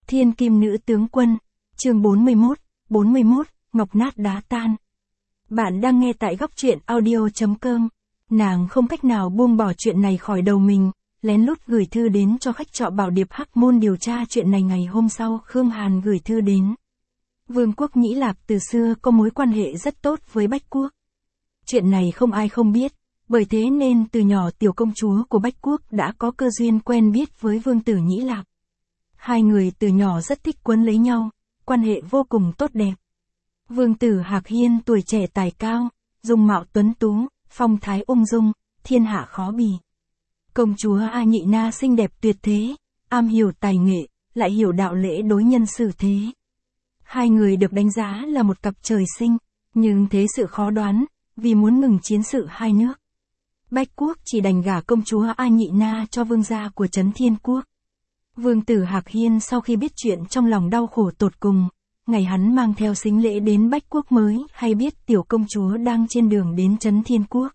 Thiên Kim Nữ Tướng Quân, chương 41, Ngọc Nát Đá Tan. Bạn đang nghe tại góc truyện audio.com. Nàng không cách nào buông bỏ chuyện này khỏi đầu mình, lén lút gửi thư đến cho khách trọ Bảo Điệp Hắc Môn điều tra chuyện này. Ngày hôm sau, Khương Hàn gửi thư đến. Vương quốc Nhĩ Lạp từ xưa có mối quan hệ rất tốt với Bách quốc. Chuyện này không ai không biết, bởi thế nên từ nhỏ tiểu công chúa của Bách quốc đã có cơ duyên quen biết với vương tử Nhĩ Lạp. Hai người từ nhỏ rất thích quấn lấy nhau, quan hệ vô cùng tốt đẹp. Vương tử Hạc Hiên tuổi trẻ tài cao, dung mạo tuấn tú, phong thái ung dung, thiên hạ khó bì. Công chúa A Nhị Na xinh đẹp tuyệt thế, am hiểu tài nghệ, lại hiểu đạo lễ đối nhân xử thế. Hai người được đánh giá là một cặp trời sinh, nhưng thế sự khó đoán, vì muốn ngừng chiến sự hai nước. Bách quốc chỉ đành gả công chúa A Nhị Na cho vương gia của Trấn Thiên quốc. Vương tử Hạc Hiên sau khi biết chuyện trong lòng đau khổ tột cùng, ngày hắn mang theo sính lễ đến Bách quốc mới hay biết tiểu công chúa đang trên đường đến Trấn Thiên quốc.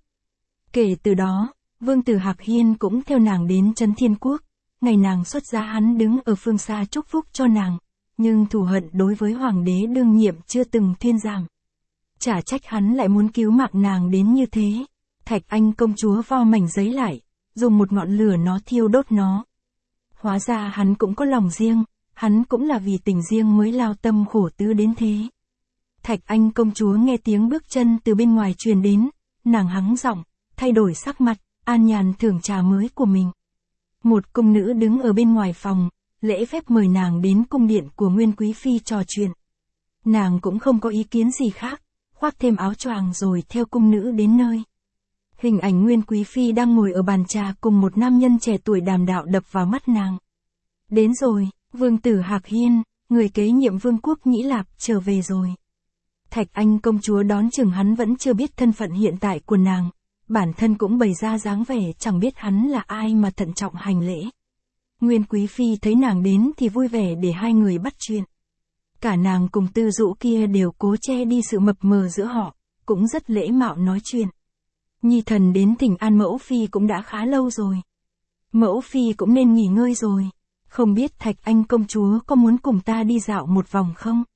Kể từ đó, vương tử Hạc Hiên cũng theo nàng đến Trấn Thiên quốc, ngày nàng xuất gia hắn đứng ở phương xa chúc phúc cho nàng, nhưng thù hận đối với hoàng đế đương nhiệm chưa từng thuyên giảm. Chả trách hắn lại muốn cứu mạng nàng đến như thế. Thạch Anh công chúa vo mảnh giấy lại, dùng một ngọn lửa nó thiêu đốt nó. Hóa ra hắn cũng có lòng riêng, hắn cũng là vì tình riêng mới lao tâm khổ tứ đến thế. Thạch Anh công chúa nghe tiếng bước chân từ bên ngoài truyền đến, nàng hắng giọng, thay đổi sắc mặt, an nhàn thưởng trà mới của mình. Một cung nữ đứng ở bên ngoài phòng, lễ phép mời nàng đến cung điện của Nguyên Quý Phi trò chuyện. Nàng cũng không có ý kiến gì khác, khoác thêm áo choàng rồi theo cung nữ đến nơi. Hình ảnh Nguyên Quý Phi đang ngồi ở bàn trà cùng một nam nhân trẻ tuổi đàm đạo đập vào mắt nàng. Đến rồi, vương tử Hạc Hiên, người kế nhiệm vương quốc Nhĩ Lạp trở về rồi. Thạch Anh công chúa đón chừng hắn vẫn chưa biết thân phận hiện tại của nàng, bản thân cũng bày ra dáng vẻ chẳng biết hắn là ai mà thận trọng hành lễ. Nguyên Quý Phi thấy nàng đến thì vui vẻ để hai người bắt chuyện. Cả nàng cùng tư dụ kia đều cố che đi sự mập mờ giữa họ, cũng rất lễ mạo nói chuyện. Nhi thần đến thỉnh an mẫu phi cũng đã khá lâu rồi. Mẫu phi cũng nên nghỉ ngơi rồi. Không biết Thạch Anh công chúa có muốn cùng ta đi dạo một vòng không?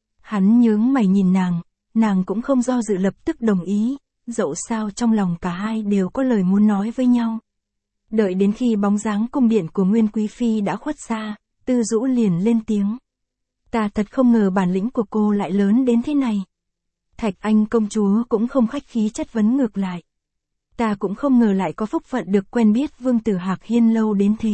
Hắn nhướng mày nhìn nàng cũng không do dự lập tức đồng ý, dẫu sao trong lòng cả hai đều có lời muốn nói với nhau. Đợi đến khi bóng dáng cung điện của Nguyên Quý Phi đã khuất xa, Tư Dũ liền lên tiếng. Ta thật không ngờ bản lĩnh của cô lại lớn đến thế này. Thạch Anh công chúa cũng không khách khí chất vấn ngược lại. Ta cũng không ngờ lại có phúc phận được quen biết vương tử Hạc Hiên lâu đến thế.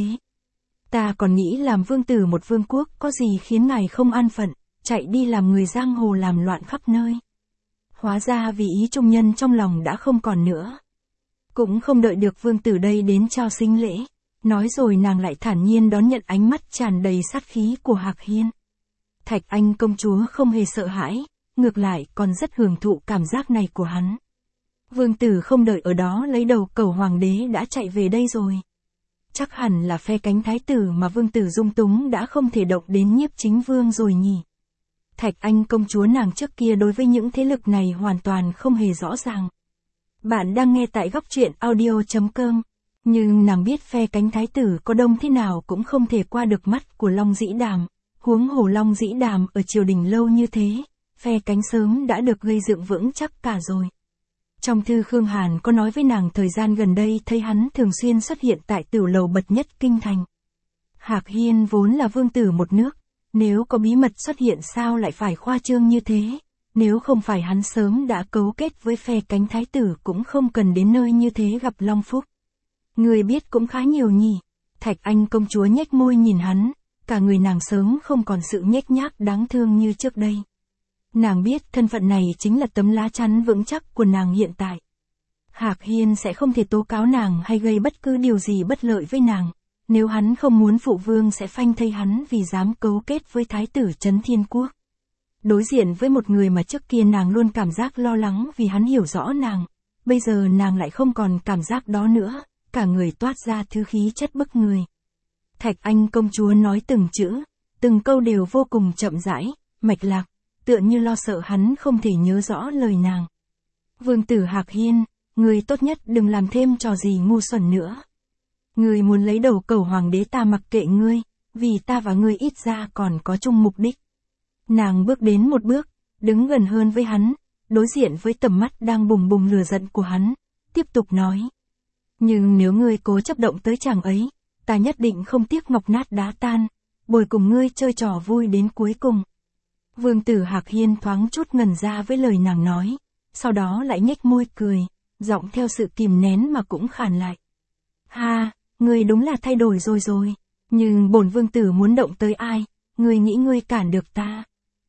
Ta còn nghĩ làm vương tử một vương quốc có gì khiến ngài không an phận, chạy đi làm người giang hồ làm loạn khắp nơi. Hóa ra vì ý trung nhân trong lòng đã không còn nữa. Cũng không đợi được vương tử đây đến trao sính lễ, nói rồi nàng lại thản nhiên đón nhận ánh mắt tràn đầy sát khí của Hạc Hiên. Thạch Anh công chúa không hề sợ hãi, ngược lại còn rất hưởng thụ cảm giác này của hắn. Vương tử không đợi ở đó lấy đầu cầu hoàng đế đã chạy về đây rồi. Chắc hẳn là phe cánh thái tử mà vương tử dung túng đã không thể động đến Nhiếp Chính Vương rồi nhỉ. Thạch Anh công chúa nàng trước kia đối với những thế lực này hoàn toàn không hề rõ ràng. Bạn đang nghe tại góc truyện audio.com, nhưng nàng biết phe cánh thái tử có đông thế nào cũng không thể qua được mắt của Long Dĩ Đàm, huống hồ Long Dĩ Đàm ở triều đình lâu như thế, phe cánh sớm đã được gây dựng vững chắc cả rồi. Trong thư Khương Hàn có nói với nàng thời gian gần đây thấy hắn thường xuyên xuất hiện tại tửu lầu bậc nhất kinh thành. Hạc Hiên vốn là vương tử một nước, nếu có bí mật xuất hiện sao lại phải khoa trương như thế, nếu không phải hắn sớm đã cấu kết với phe cánh thái tử cũng không cần đến nơi như thế gặp Long Phúc. Người biết cũng khá nhiều nhỉ. Thạch Anh công chúa nhếch môi nhìn hắn, cả người nàng sớm không còn sự nhếch nhác đáng thương như trước đây. Nàng biết thân phận này chính là tấm lá chắn vững chắc của nàng hiện tại. Hạc Hiên sẽ không thể tố cáo nàng hay gây bất cứ điều gì bất lợi với nàng. Nếu hắn không muốn phụ vương sẽ phanh thây hắn vì dám cấu kết với thái tử Trấn Thiên quốc. Đối diện với một người mà trước kia nàng luôn cảm giác lo lắng vì hắn hiểu rõ nàng, bây giờ nàng lại không còn cảm giác đó nữa, cả người toát ra thứ khí chất bức người. Thạch Anh công chúa nói từng chữ, từng câu đều vô cùng chậm rãi, mạch lạc, tựa như lo sợ hắn không thể nhớ rõ lời nàng. Vương tử Hạc Hiên, người tốt nhất đừng làm thêm trò gì ngu xuẩn nữa. Người muốn lấy đầu cầu hoàng đế ta mặc kệ ngươi, vì ta và ngươi ít ra còn có chung mục đích. Nàng bước đến một bước, đứng gần hơn với hắn, đối diện với tầm mắt đang bùng bùng lửa giận của hắn, tiếp tục nói. Nhưng nếu ngươi cố chấp động tới chàng ấy, ta nhất định không tiếc ngọc nát đá tan, bồi cùng ngươi chơi trò vui đến cuối cùng. Vương tử Hạc Hiên thoáng chút ngẩn ra với lời nàng nói, sau đó lại nhếch môi cười, giọng theo sự kìm nén mà cũng khàn lại. Ha, ngươi đúng là thay đổi rồi, nhưng bổn vương tử muốn động tới ai, ngươi nghĩ ngươi cản được ta?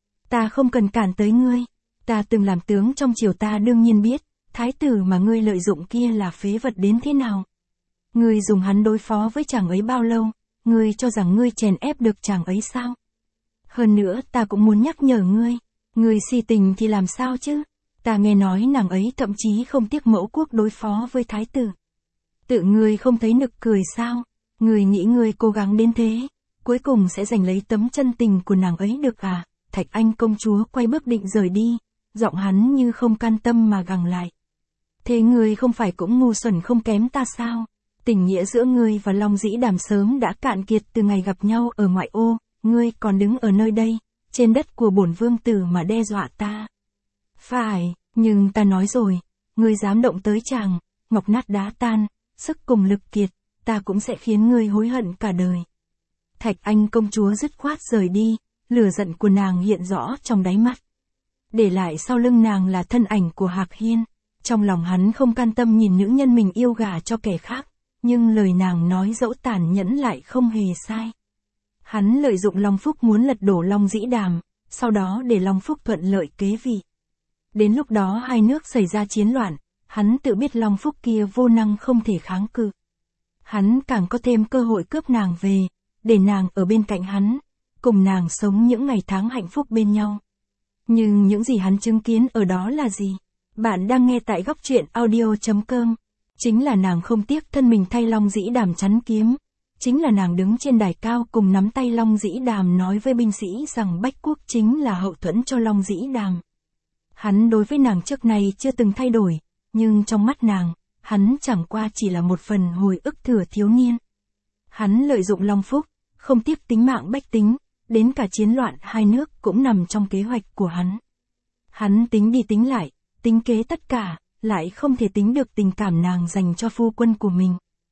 Ta không cần cản tới ngươi, ta từng làm tướng trong triều, ta đương nhiên biết, thái tử mà ngươi lợi dụng kia là phế vật đến thế nào. Ngươi dùng hắn đối phó với chàng ấy bao lâu, ngươi cho rằng ngươi chèn ép được chàng ấy sao? Hơn nữa ta cũng muốn nhắc nhở ngươi si tình thì làm sao chứ? Ta nghe nói nàng ấy thậm chí không tiếc mẫu quốc đối phó với thái tử. Tự ngươi không thấy nực cười sao? Ngươi nghĩ ngươi cố gắng đến thế, cuối cùng sẽ giành lấy tấm chân tình của nàng ấy được à? Thạch Anh công chúa quay bước định rời đi, giọng hắn như không can tâm mà gằn lại. Thế ngươi không phải cũng ngu xuẩn không kém ta sao? Tình nghĩa giữa ngươi và Long Dĩ Đàm sớm đã cạn kiệt từ ngày gặp nhau ở ngoại ô, ngươi còn đứng ở nơi đây, trên đất của bổn vương tử mà đe dọa ta. Phải, nhưng ta nói rồi, ngươi dám động tới chàng, ngọc nát đá tan, sức cùng lực kiệt, ta cũng sẽ khiến ngươi hối hận cả đời. Thạch Anh công chúa dứt khoát rời đi, lửa giận của nàng hiện rõ trong đáy mắt. Để lại sau lưng nàng là thân ảnh của Hạc Hiên, trong lòng hắn không can tâm nhìn nữ nhân mình yêu gả cho kẻ khác, nhưng lời nàng nói dẫu tàn nhẫn lại không hề sai. Hắn lợi dụng Long Phúc muốn lật đổ Long Dĩ Đàm, sau đó để Long Phúc thuận lợi kế vị. Đến lúc đó hai nước xảy ra chiến loạn, hắn tự biết Long Phúc kia vô năng không thể kháng cự. Hắn càng có thêm cơ hội cướp nàng về, để nàng ở bên cạnh hắn, cùng nàng sống những ngày tháng hạnh phúc bên nhau. Nhưng những gì hắn chứng kiến ở đó là gì? Bạn đang nghe tại góc truyện audio.com. Chính là nàng không tiếc thân mình thay Long Dĩ Đàm chắn kiếm. Chính là nàng đứng trên đài cao cùng nắm tay Long Dĩ Đàm nói với binh sĩ rằng Bách Quốc chính là hậu thuẫn cho Long Dĩ Đàm. Hắn đối với nàng trước nay chưa từng thay đổi, nhưng trong mắt nàng, hắn chẳng qua chỉ là một phần hồi ức thừa thiếu niên. Hắn lợi dụng Long Phúc, không tiếc tính mạng bách tính, đến cả chiến loạn hai nước cũng nằm trong kế hoạch của hắn. Hắn tính đi tính lại, tính kế tất cả, lại không thể tính được tình cảm nàng dành cho phu quân của mình.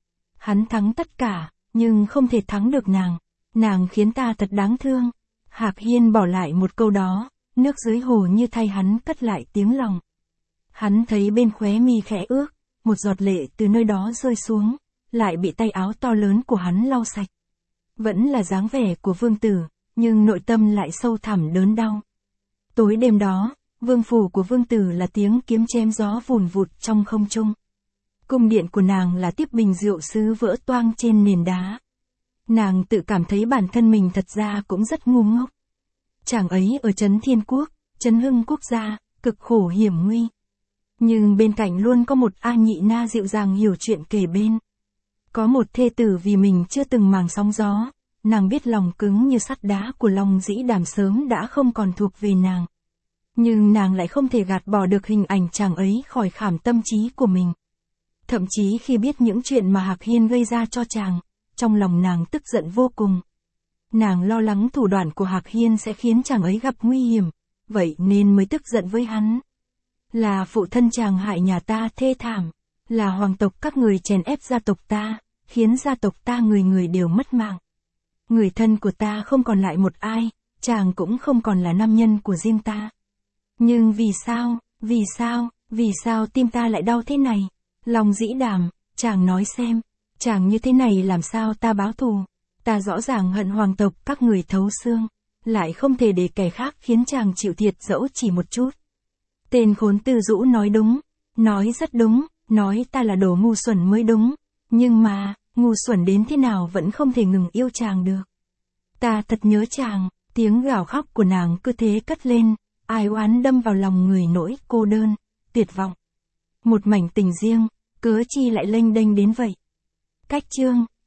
Hắn thắng tất cả, nhưng không thể thắng được nàng khiến ta thật đáng thương. Hạc Hiên bỏ lại một câu đó, nước dưới hồ như thay hắn cất lại tiếng lòng. Hắn thấy bên khóe mi khẽ ướt, một giọt lệ từ nơi đó rơi xuống, lại bị tay áo to lớn của hắn lau sạch. Vẫn là dáng vẻ của vương tử, nhưng nội tâm lại sâu thẳm đớn đau. Tối đêm đó, vương phủ của vương tử là tiếng kiếm chém gió vùn vụt trong không trung. Cung điện của nàng là tiếp bình rượu sứ vỡ toang trên nền đá. Nàng tự cảm thấy bản thân mình thật ra cũng rất ngu ngốc. Chàng ấy ở Trấn Thiên Quốc, Trấn Hưng Quốc gia, cực khổ hiểm nguy. Nhưng bên cạnh luôn có một A Nhị Na dịu dàng hiểu chuyện kề bên. Có một thê tử vì mình chưa từng màng sóng gió, nàng biết lòng cứng như sắt đá của Long Dĩ Đàm sớm đã không còn thuộc về nàng. Nhưng nàng lại không thể gạt bỏ được hình ảnh chàng ấy khỏi khảm tâm trí của mình. Thậm chí khi biết những chuyện mà Hạc Hiên gây ra cho chàng, trong lòng nàng tức giận vô cùng. Nàng lo lắng thủ đoạn của Hạc Hiên sẽ khiến chàng ấy gặp nguy hiểm, vậy nên mới tức giận với hắn. Là phụ thân chàng hại nhà ta thê thảm, là hoàng tộc các người chèn ép gia tộc ta, khiến gia tộc ta người người đều mất mạng. Người thân của ta không còn lại một ai, chàng cũng không còn là nam nhân của riêng ta. Nhưng vì sao tim ta lại đau thế này? Long Dĩ Đàm, chàng nói xem, chàng như thế này làm sao ta báo thù? Ta rõ ràng hận hoàng tộc các người thấu xương, lại không thể để kẻ khác khiến chàng chịu thiệt dẫu chỉ một chút. Tên khốn Tư Dũ nói đúng, nói rất đúng, nói ta là đồ ngu xuẩn mới đúng, nhưng mà, ngu xuẩn đến thế nào vẫn không thể ngừng yêu chàng được. Ta thật nhớ chàng, tiếng gào khóc của nàng cứ thế cất lên, ai oán đâm vào lòng người nỗi cô đơn, tuyệt vọng. Một mảnh tình riêng, cớ chi lại lênh đênh đến vậy. Cách chương